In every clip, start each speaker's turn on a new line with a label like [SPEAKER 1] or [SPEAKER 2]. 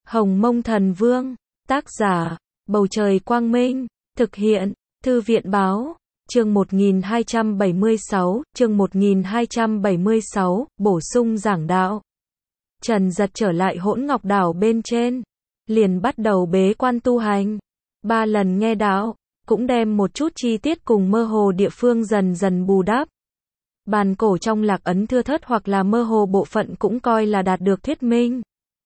[SPEAKER 1] Hồng Mông Thần Vương, tác giả, Bầu Trời Quang Minh, thực hiện, Thư viện Báo, chương 1276, bổ sung giảng đạo. Trần Giật trở lại Hỗn Ngọc Đảo bên trên, liền bắt đầu bế quan tu hành. 3 lần nghe đạo, cũng đem một chút chi tiết cùng mơ hồ địa phương dần dần bù đắp. Bàn cổ trong lạc ấn thưa thớt hoặc là mơ hồ bộ phận cũng coi là đạt được thuyết minh.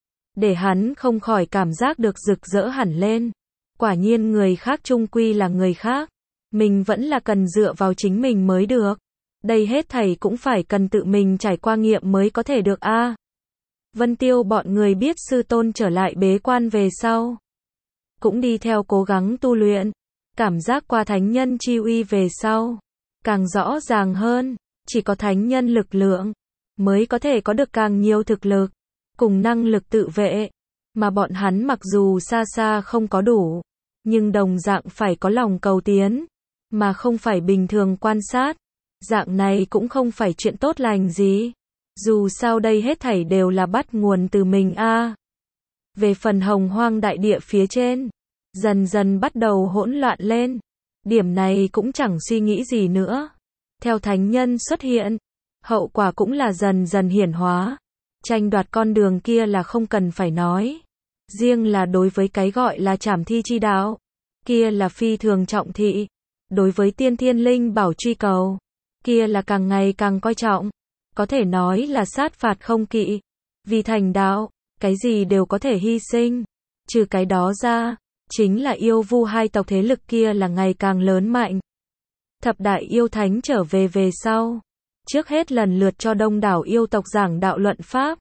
[SPEAKER 1] Để hắn không khỏi cảm giác được rực rỡ hẳn lên. Quả nhiên người khác chung quy là người khác. Mình vẫn là cần dựa vào chính mình mới được. Đây hết thảy cũng phải cần tự mình trải qua nghiệm mới có thể được a. Vân Tiêu bọn người biết sư tôn trở lại bế quan về sau, cũng đi theo cố gắng tu luyện. Cảm giác qua thánh nhân chi uy về sau, càng rõ ràng hơn. Chỉ có thánh nhân lực lượng mới có thể có được càng nhiều thực lực cùng năng lực tự vệ, mà bọn hắn mặc dù xa xa không có đủ, nhưng đồng dạng phải có lòng cầu tiến, mà không phải bình thường quan sát. Dạng này cũng không phải chuyện tốt lành gì. Dù sao đây hết thảy đều là bắt nguồn từ mình a. Về phần Hồng Hoang đại địa phía trên, dần dần bắt đầu hỗn loạn lên. Điểm này cũng chẳng suy nghĩ gì nữa. Theo thánh nhân xuất hiện, hậu quả cũng là dần dần hiển hóa. Tranh đoạt con đường kia là không cần phải nói. Riêng là đối với cái gọi là trảm thi chi đạo, kia là phi thường trọng thị. Đối với tiên thiên linh bảo truy cầu, kia là càng ngày càng coi trọng. Có thể nói là sát phạt không kỵ. Vì thành đạo, cái gì đều có thể hy sinh. Trừ cái đó ra, chính là yêu vu hai tộc thế lực kia là ngày càng lớn mạnh. Thập đại yêu thánh trở về sau, trước hết lần lượt cho đông đảo yêu tộc giảng đạo luận pháp.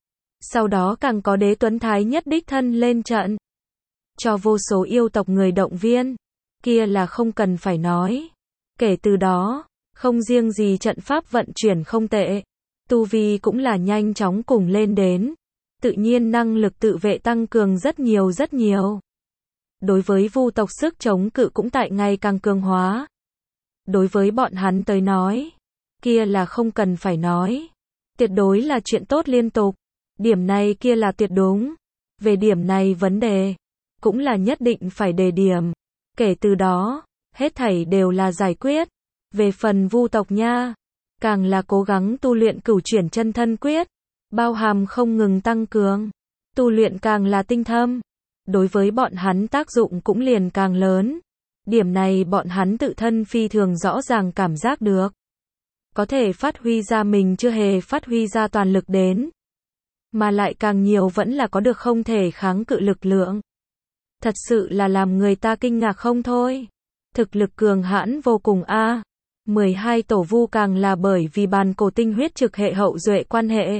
[SPEAKER 1] Sau đó càng có Đế Tuấn Thái nhất đích thân lên trận, cho vô số yêu tộc người động viên, kia là không cần phải nói. Kể từ đó, không riêng gì trận pháp vận chuyển không tệ, tu vi cũng là nhanh chóng cùng lên đến. Tự nhiên năng lực tự vệ tăng cường rất nhiều. Đối với vu tộc sức chống cự cũng tại ngày càng cường hóa. Đối với bọn hắn tới nói, kia là không cần phải nói. Tuyệt đối là chuyện tốt liên tục. Điểm này kia là tuyệt đúng. Về điểm này vấn đề, cũng là nhất định phải đề điểm. Kể từ đó, hết thảy đều là giải quyết. Về phần vu tộc nha, càng là cố gắng tu luyện cửu chuyển chân thân quyết, bao hàm không ngừng tăng cường. Tu luyện càng là tinh thâm, đối với bọn hắn tác dụng cũng liền càng lớn. Điểm này bọn hắn tự thân phi thường rõ ràng cảm giác được. Có thể phát huy ra mình chưa hề phát huy ra toàn lực đến. Mà lại càng nhiều vẫn là có được không thể kháng cự lực lượng. Thật sự là làm người ta kinh ngạc không thôi. Thực lực cường hãn vô cùng a. 12 tổ vu càng là bởi vì bàn cổ tinh huyết trực hệ hậu duệ quan hệ.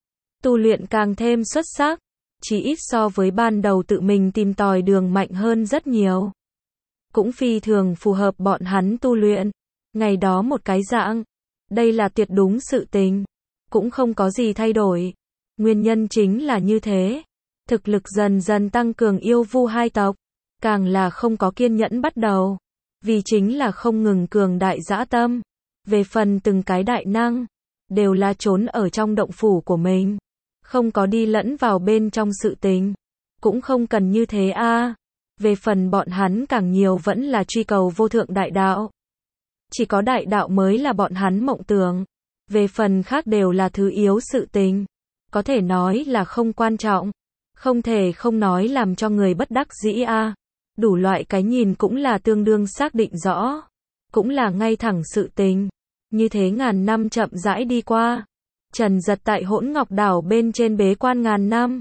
[SPEAKER 1] Tu luyện càng thêm xuất sắc. Chỉ ít so với ban đầu tự mình tìm tòi đường mạnh hơn rất nhiều. Cũng phi thường phù hợp bọn hắn tu luyện. Ngày đó một cái dạng. Đây là tuyệt đúng sự tình. Cũng không có gì thay đổi. Nguyên nhân chính là như thế. Thực lực dần dần tăng cường yêu vu hai tộc. Càng là không có kiên nhẫn bắt đầu. Vì chính là không ngừng cường đại dã tâm. Về phần từng cái đại năng, đều là trốn ở trong động phủ của mình. Không có đi lẫn vào bên trong sự tình. Cũng không cần như thế a. Về phần bọn hắn càng nhiều vẫn là truy cầu vô thượng đại đạo. Chỉ có đại đạo mới là bọn hắn mộng tưởng. Về phần khác đều là thứ yếu sự tình. Có thể nói là không quan trọng. Không thể không nói làm cho người bất đắc dĩ a. Đủ loại cái nhìn cũng là tương đương xác định rõ. Cũng là ngay thẳng sự tình. Như thế ngàn năm chậm rãi đi qua. Trần Giật tại Hỗn Ngọc Đảo bên trên bế quan ngàn năm.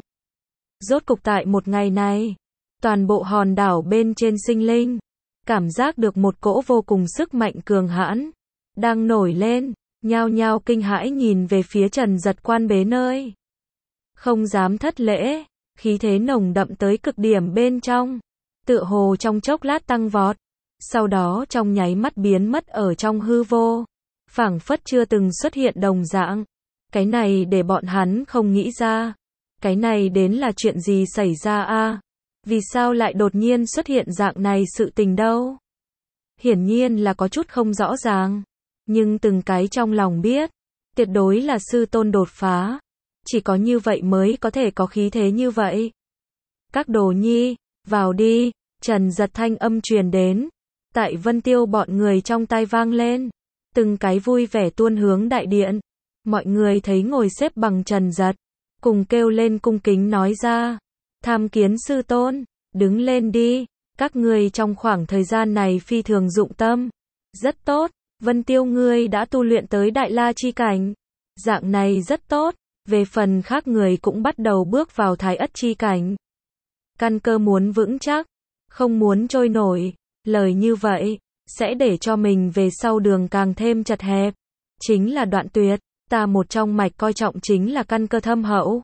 [SPEAKER 1] Rốt cục tại một ngày này, toàn bộ hòn đảo bên trên sinh linh, cảm giác được một cỗ vô cùng sức mạnh cường hãn, đang nổi lên, nhao nhao kinh hãi nhìn về phía Trần Giật quan bế nơi. Không dám thất lễ, khí thế nồng đậm tới cực điểm bên trong, tựa hồ trong chốc lát tăng vọt, sau đó trong nháy mắt biến mất ở trong hư vô, phảng phất chưa từng xuất hiện đồng dạng. Cái này để bọn hắn không nghĩ ra. Cái này đến là chuyện gì xảy ra a? Vì sao lại đột nhiên xuất hiện dạng này sự tình đâu? Hiển nhiên là có chút không rõ ràng. Nhưng từng cái trong lòng biết. Tuyệt đối là sư tôn đột phá. Chỉ có như vậy mới có thể có khí thế như vậy. Các đồ nhi, vào đi, Trần Giật thanh âm truyền đến. Tại Vân Tiêu bọn người trong tai vang lên. Từng cái vui vẻ tuôn hướng đại điện. Mọi người thấy ngồi xếp bằng Trần Giật. Cùng kêu lên cung kính nói ra. Tham kiến sư tôn, đứng lên đi. Các ngươi trong khoảng thời gian này phi thường dụng tâm. Rất tốt, Vân Tiêu ngươi đã tu luyện tới Đại La chi cảnh. Dạng này rất tốt, về phần khác người cũng bắt đầu bước vào Thái Ất chi cảnh. Căn cơ muốn vững chắc, không muốn trôi nổi, lời như vậy, sẽ để cho mình về sau đường càng thêm chật hẹp. Chính là đoạn tuyệt, ta một trong mạch coi trọng chính là căn cơ thâm hậu.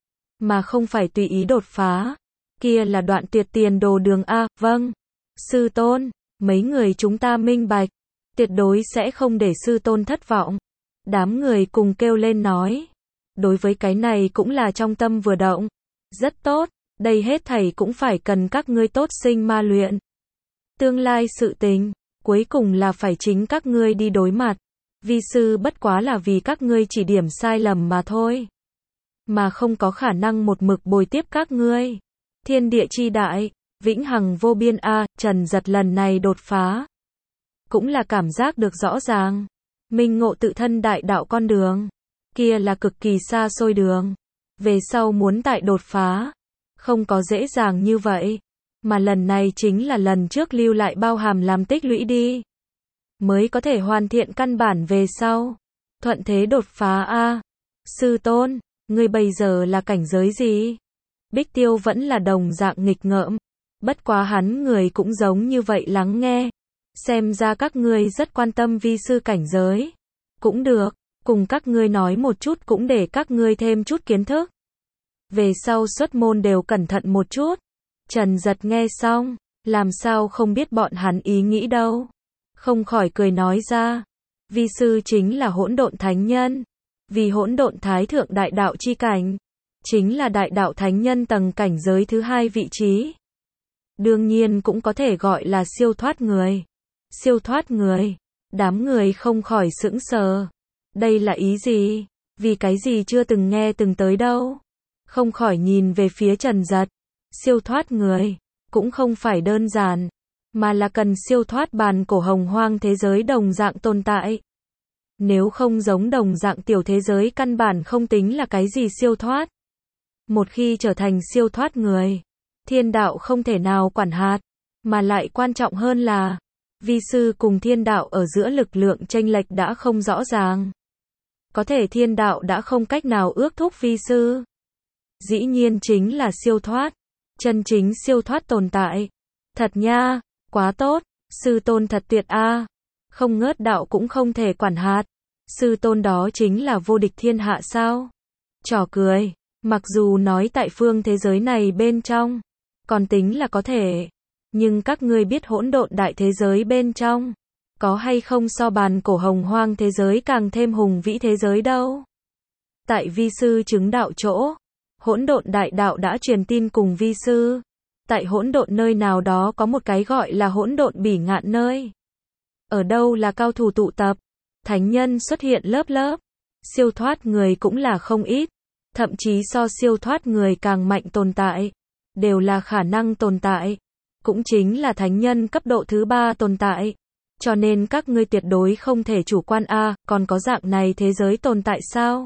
[SPEAKER 1] Mà không phải tùy ý đột phá. Kia là đoạn tuyệt tiền đồ đường A, vâng. Sư tôn, mấy người chúng ta minh bạch. Tuyệt đối sẽ không để sư tôn thất vọng. Đám người cùng kêu lên nói. Đối với cái này cũng là trong tâm vừa động. Rất tốt, đây hết thảy cũng phải cần các ngươi tốt sinh ma luyện. Tương lai sự tình, cuối cùng là phải chính các ngươi đi đối mặt. Vi sư bất quá là vì các ngươi chỉ điểm sai lầm mà thôi. Mà không có khả năng một mực bồi tiếp các ngươi. Thiên địa chi đại, vĩnh hằng vô biên a, Trần Giật lần này đột phá. Cũng là cảm giác được rõ ràng. Minh ngộ tự thân đại đạo con đường. Kia là cực kỳ xa xôi đường. Về sau muốn tại đột phá. Không có dễ dàng như vậy. Mà lần này chính là lần trước lưu lại bao hàm làm tích lũy đi. Mới có thể hoàn thiện căn bản về sau. Thuận thế đột phá a. Sư tôn, ngươi bây giờ là cảnh giới gì? Bích Tiêu vẫn là đồng dạng nghịch ngợm. Bất quá hắn người cũng giống như vậy lắng nghe. Xem ra các ngươi rất quan tâm vi sư cảnh giới. Cũng được, cùng các ngươi nói một chút cũng để các ngươi thêm chút kiến thức. Về sau xuất môn đều cẩn thận một chút. Trần Giật nghe xong, làm sao không biết bọn hắn ý nghĩ đâu. Không khỏi cười nói ra. Vi sư chính là hỗn độn thánh nhân. Vì hỗn độn thái thượng đại đạo chi cảnh. Chính là đại đạo thánh nhân tầng cảnh giới thứ hai vị trí. Đương nhiên cũng có thể gọi là siêu thoát người. Siêu thoát người. Đám người không khỏi sững sờ. Đây là ý gì? Vì cái gì chưa từng nghe từng tới đâu? Không khỏi nhìn về phía Trần Giật. Siêu thoát người. Cũng không phải đơn giản. Mà là cần siêu thoát bàn cổ hồng hoang thế giới đồng dạng tồn tại. Nếu không giống đồng dạng tiểu thế giới căn bản không tính là cái gì siêu thoát. Một khi trở thành siêu thoát người, thiên đạo không thể nào quản hạt, mà lại quan trọng hơn là, vi sư cùng thiên đạo ở giữa lực lượng chênh lệch đã không rõ ràng. Có thể thiên đạo đã không cách nào ước thúc vi sư. Dĩ nhiên chính là siêu thoát, chân chính siêu thoát tồn tại. Thật nha, quá tốt, sư tôn thật tuyệt a. Không ngớt đạo cũng không thể quản hạt. Sư tôn đó chính là vô địch thiên hạ sao? Trò cười. Mặc dù nói tại phương thế giới này bên trong, còn tính là có thể. Nhưng các ngươi biết hỗn độn đại thế giới bên trong, có hay không so bàn cổ hồng hoang thế giới càng thêm hùng vĩ thế giới đâu. Tại vi sư chứng đạo chỗ, hỗn độn đại đạo đã truyền tin cùng vi sư. Tại hỗn độn nơi nào đó có một cái gọi là hỗn độn bỉ ngạn nơi. Ở đâu là cao thủ tụ tập, thánh nhân xuất hiện lớp lớp, siêu thoát người cũng là không ít. Thậm chí so siêu thoát người càng mạnh tồn tại, đều là khả năng tồn tại, cũng chính là thánh nhân cấp độ thứ 3 tồn tại. Cho nên các ngươi tuyệt đối không thể chủ quan a, còn có dạng này thế giới tồn tại sao?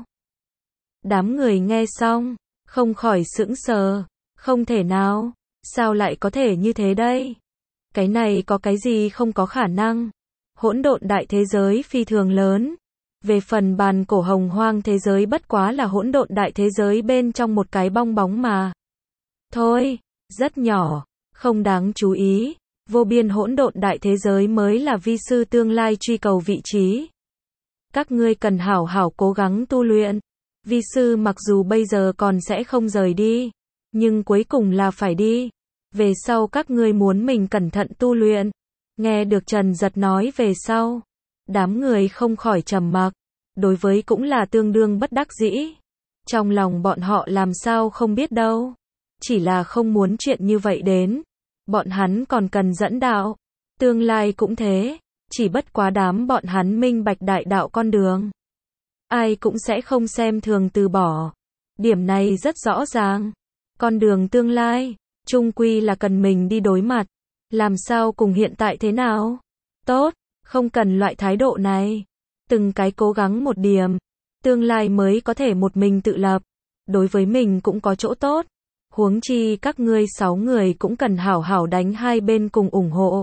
[SPEAKER 1] Đám người nghe xong, không khỏi sững sờ, không thể nào, sao lại có thể như thế đây? Cái này có cái gì không có khả năng? Hỗn độn đại thế giới phi thường lớn. Về phần bàn cổ hồng hoang thế giới bất quá là hỗn độn đại thế giới bên trong một cái bong bóng mà. Thôi, rất nhỏ, không đáng chú ý. Vô biên hỗn độn đại thế giới mới là vi sư tương lai truy cầu vị trí. Các ngươi cần hảo hảo cố gắng tu luyện. Vi sư mặc dù bây giờ còn sẽ không rời đi, nhưng cuối cùng là phải đi. Về sau các ngươi muốn mình cẩn thận tu luyện. Nghe được Trần Giật nói về sau, đám người không khỏi trầm mặc, đối với cũng là tương đương bất đắc dĩ. Trong lòng bọn họ làm sao không biết đâu, chỉ là không muốn chuyện như vậy đến. Bọn hắn còn cần dẫn đạo, tương lai cũng thế, chỉ bất quá đám bọn hắn minh bạch đại đạo con đường. Ai cũng sẽ không xem thường từ bỏ. Điểm này rất rõ ràng. Con đường tương lai, Chung quy là cần mình đi đối mặt. Làm sao cùng hiện tại thế nào? Tốt, không cần loại thái độ này. Từng cái cố gắng một điểm. Tương lai mới có thể một mình tự lập. Đối với mình cũng có chỗ tốt. Huống chi các ngươi 6 người cũng cần hảo hảo đánh hai bên cùng ủng hộ.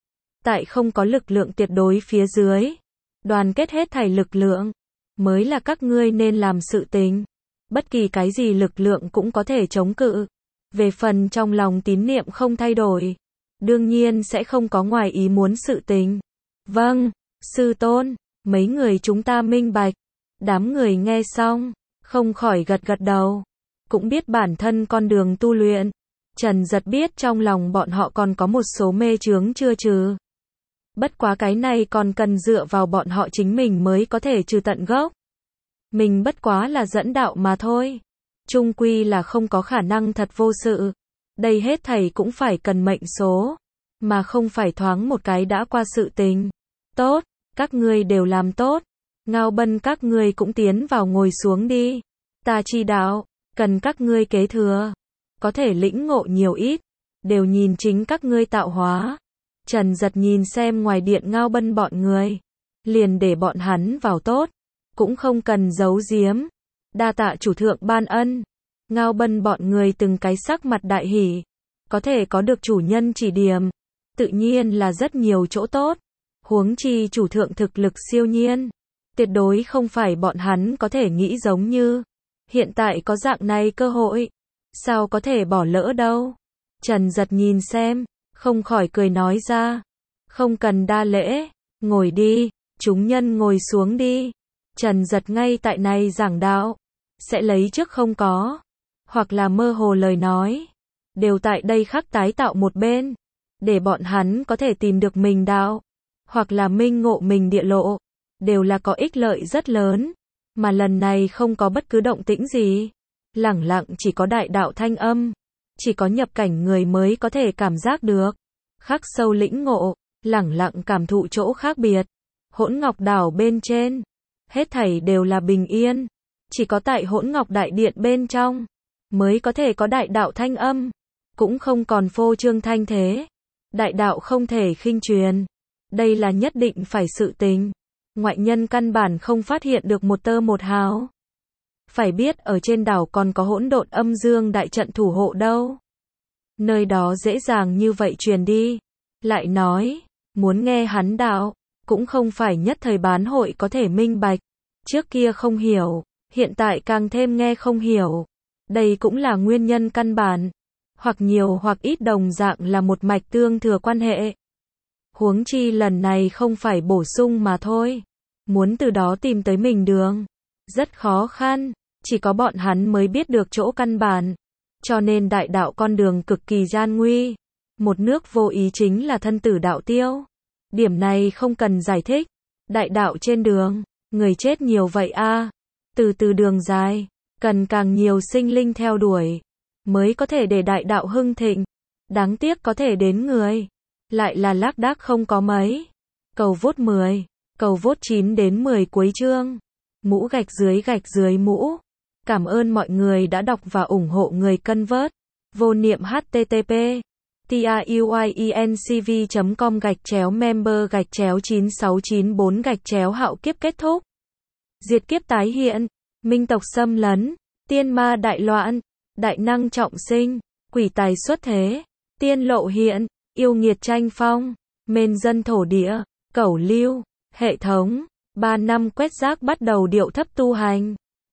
[SPEAKER 1] Tại không có lực lượng tuyệt đối phía dưới. Đoàn kết hết thảy lực lượng. Mới là các ngươi nên làm sự tình. Bất kỳ cái gì lực lượng cũng có thể chống cự. Về phần trong lòng tín niệm không thay đổi. Đương nhiên sẽ không có ngoài ý muốn sự tình. Vâng, sư tôn, mấy người chúng ta minh bạch. Đám người nghe xong, không khỏi gật gật đầu. Cũng biết bản thân con đường tu luyện. Trần Giật biết trong lòng bọn họ còn có một số mê chướng chưa trừ. Bất quá cái này còn cần dựa vào bọn họ chính mình mới có thể trừ tận gốc. Mình bất quá là dẫn đạo mà thôi. Chung quy là không có khả năng thật vô sự. Đây hết thảy cũng phải cần mệnh số. Mà không phải thoáng một cái đã qua sự tình. Tốt, các ngươi đều làm tốt. Ngao Bân các ngươi cũng tiến vào ngồi xuống đi. Ta chi đạo, cần các ngươi kế thừa. Có thể lĩnh ngộ nhiều ít. Đều nhìn chính các ngươi tạo hóa. Trần Giật nhìn xem ngoài điện Ngao Bân bọn người. Liền để bọn hắn vào tốt. Cũng không cần giấu giếm. Đa tạ chủ thượng ban ân. Ngao Bân bọn người từng cái sắc mặt đại hỉ. Có thể có được chủ nhân chỉ điểm. Tự nhiên là rất nhiều chỗ tốt. Huống chi chủ thượng thực lực siêu nhiên. Tuyệt đối không phải bọn hắn có thể nghĩ giống như. Hiện tại có dạng này cơ hội. Sao có thể bỏ lỡ đâu. Trần Giật nhìn xem. Không khỏi cười nói ra. Không cần đa lễ. Ngồi đi. Chúng nhân ngồi xuống đi. Trần Giật ngay tại này giảng đạo. Sẽ lấy trước không có. Hoặc là mơ hồ lời nói. Đều tại đây khắc tái tạo một bên. Để bọn hắn có thể tìm được mình đạo. Hoặc là minh ngộ mình địa lộ. Đều là có ích lợi rất lớn. Mà lần này không có bất cứ động tĩnh gì. Lẳng lặng chỉ có đại đạo thanh âm. Chỉ có nhập cảnh người mới có thể cảm giác được. Khắc sâu lĩnh ngộ. Lẳng lặng cảm thụ chỗ khác biệt. Hỗn Ngọc Đảo bên trên. Hết thảy đều là bình yên. Chỉ có tại Hỗn Ngọc Đại Điện bên trong. Mới có thể có đại đạo thanh âm. Cũng không còn phô trương thanh thế. Đại đạo không thể khinh truyền. Đây là nhất định phải sự tình. Ngoại nhân căn bản không phát hiện được một tơ một hào. Phải biết ở trên đảo còn có hỗn độn âm dương đại trận thủ hộ đâu. Nơi đó dễ dàng như vậy truyền đi. Lại nói, muốn nghe hắn đạo, cũng không phải nhất thời bán hội có thể minh bạch. Trước kia không hiểu, hiện tại càng thêm nghe không hiểu. Đây cũng là nguyên nhân căn bản. Hoặc nhiều hoặc ít đồng dạng là một mạch tương thừa quan hệ. Huống chi lần này không phải bổ sung mà thôi. Muốn từ đó tìm tới mình đường. Rất khó khăn. Chỉ có bọn hắn mới biết được chỗ căn bản. Cho nên đại đạo con đường cực kỳ gian nguy. Một nước vô ý chính là thân tử đạo tiêu. Điểm này không cần giải thích. Đại đạo trên đường. Người chết nhiều vậy a. Từ từ đường dài. Cần càng nhiều sinh linh theo đuổi. Mới có thể để đại đạo hưng thịnh. Đáng tiếc có thể đến người. Lại là lác đác không có mấy. Cầu vốt 10. Cầu vốt 9 đến 10 cuối chương. Mũ gạch dưới mũ. Cảm ơn mọi người đã đọc và ủng hộ người cân vớt. Vô niệm http tiuyecn.com/member/9694 hạo kiếp kết thúc. Diệt kiếp tái hiện. Minh tộc xâm lấn. Tiên ma đại loạn. Đại năng trọng sinh. Quỷ tài xuất thế. Tiên lộ hiện. Yêu nghiệt tranh phong. Mên dân thổ địa. Cẩu lưu. Hệ thống. 3 năm quét rác bắt đầu điệu thấp tu hành.